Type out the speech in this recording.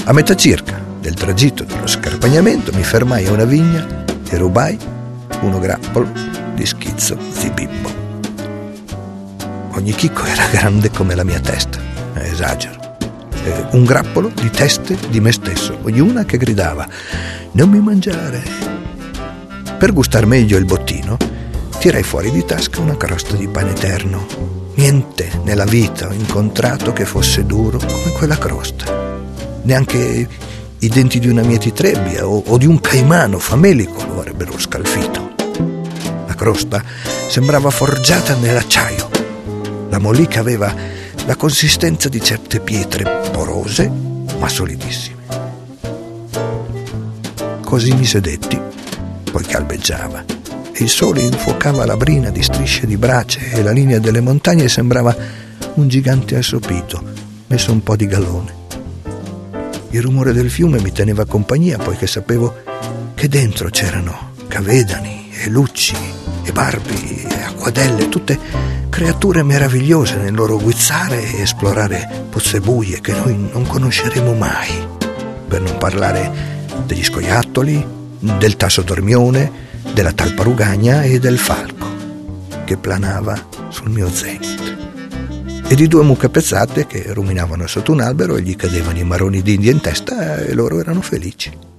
A metà circa del tragitto dello scarpagnamento mi fermai a una vigna e rubai uno grappolo di schizzo zibibbo. Ogni chicco era grande come la mia testa, esagero. Un grappolo di teste di me stesso, ognuna che gridava «Non mi mangiare!». Per gustar meglio il bottino, tirai fuori di tasca una crosta di pane eterno. Niente nella vita ho incontrato che fosse duro come quella crosta. Neanche i denti di una mietitrebbia o di un caimano famelico lo avrebbero scalfito. La crosta sembrava forgiata nell'acciaio. La mollica aveva la consistenza di certe pietre porose ma solidissime. Così mi sedetti, poiché albeggiava, e il sole infuocava la brina di strisce di brace e la linea delle montagne sembrava un gigante assopito, messo un po' di galone. Il rumore del fiume mi teneva compagnia, poiché sapevo che dentro c'erano cavedani e lucci e barbi e acquadelle, tutte creature meravigliose nel loro guizzare e esplorare pozze buie che noi non conosceremo mai, per non parlare degli scoiattoli, del tasso dormione, della talpa rugagna e del falco che planava sul mio zenit, e di 2 mucche pezzate che ruminavano sotto un albero e gli cadevano i marroni d'India in testa e loro erano felici.